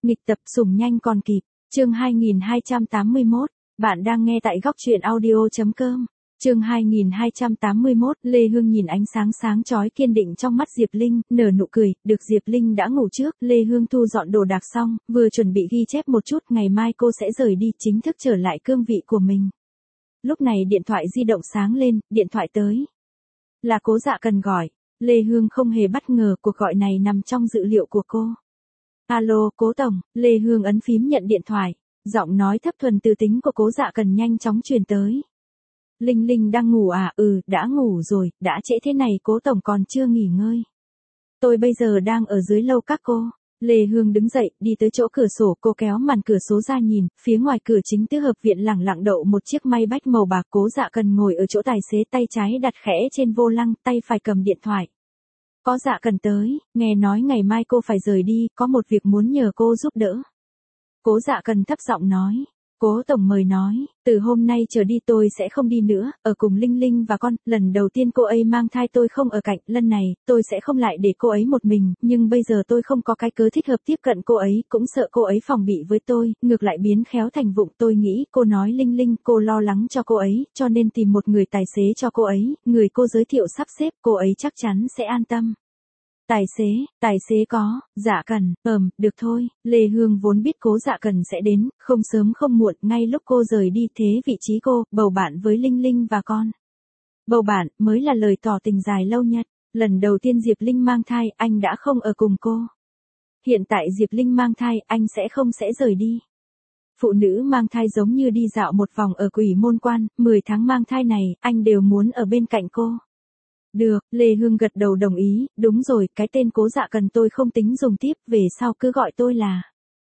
Nghịch tập sủng nhanh còn kịp, chương 2281, bạn đang nghe tại góc truyện audio.com. Chương 2281, Lê Hương nhìn ánh sáng sáng chói kiên định trong mắt Diệp Linh, nở nụ cười, được Diệp Linh đã ngủ trước, Lê Hương thu dọn đồ đạc xong, vừa chuẩn bị ghi chép một chút, ngày mai cô sẽ rời đi, chính thức trở lại cương vị của mình. Lúc này điện thoại di động sáng lên, điện thoại tới. Là Cố Dạ Cần gọi, Lê Hương không hề bất ngờ, cuộc gọi này nằm trong dự liệu của cô. Alo, Cố Tổng, Lê Hương ấn phím nhận điện thoại, giọng nói thấp thuần từ tính của Cố Dạ Cần nhanh chóng truyền tới. Linh Linh đang ngủ à? Ừ, đã ngủ rồi, đã trễ thế này Cố Tổng còn chưa nghỉ ngơi. Tôi bây giờ đang ở dưới lầu các cô. Lê Hương đứng dậy, đi tới chỗ cửa sổ, cô kéo màn cửa sổ ra nhìn, phía ngoài cửa chính tứ hợp viện lẳng lặng đậu một chiếc Maybach màu bạc. Cố Dạ Cần ngồi ở chỗ tài xế, tay trái đặt khẽ trên vô lăng, tay phải cầm điện thoại. Có Dạ Cần tới, nghe nói ngày mai cô phải rời đi, có một việc muốn nhờ cô giúp đỡ. Cố Dạ Cần thấp giọng nói. Cố Tổng mời nói, từ hôm nay trở đi tôi sẽ không đi nữa, ở cùng Linh Linh và con, lần đầu tiên cô ấy mang thai tôi không ở cạnh, lần này, tôi sẽ không lại để cô ấy một mình, nhưng bây giờ tôi không có cái cớ thích hợp tiếp cận cô ấy, cũng sợ cô ấy phòng bị với tôi, ngược lại biến khéo thành vụng. Tôi nghĩ cô nói Linh Linh, cô lo lắng cho cô ấy, cho nên tìm một người tài xế cho cô ấy, người cô giới thiệu sắp xếp, cô ấy chắc chắn sẽ an tâm. Tài xế có, Dạ Cần, được thôi, Lê Hương vốn biết Cố Dạ Cần sẽ đến, không sớm không muộn, ngay lúc cô rời đi, thế vị trí cô, bầu bạn với Linh Linh và con. Bầu bạn, mới là lời tỏ tình dài lâu nhất, lần đầu tiên Diệp Linh mang thai, anh đã không ở cùng cô. Hiện tại Diệp Linh mang thai, anh sẽ rời đi. Phụ nữ mang thai giống như đi dạo một vòng ở Quỷ Môn Quan, 10 tháng mang thai này, anh đều muốn ở bên cạnh cô. Được, Lê Hương gật đầu đồng ý, đúng rồi, cái tên Cố Dạ Cần tôi không tính dùng tiếp, về sau cứ gọi tôi là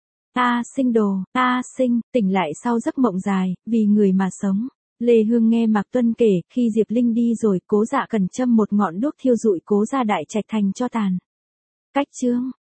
Sinh, tỉnh lại sau giấc mộng dài, vì người mà sống. Lê Hương nghe Mạc Tuân kể, khi Diệp Linh đi rồi, Cố Dạ Cần châm một ngọn đuốc thiêu rụi Cố gia đại trạch thành cho tàn. Cách chương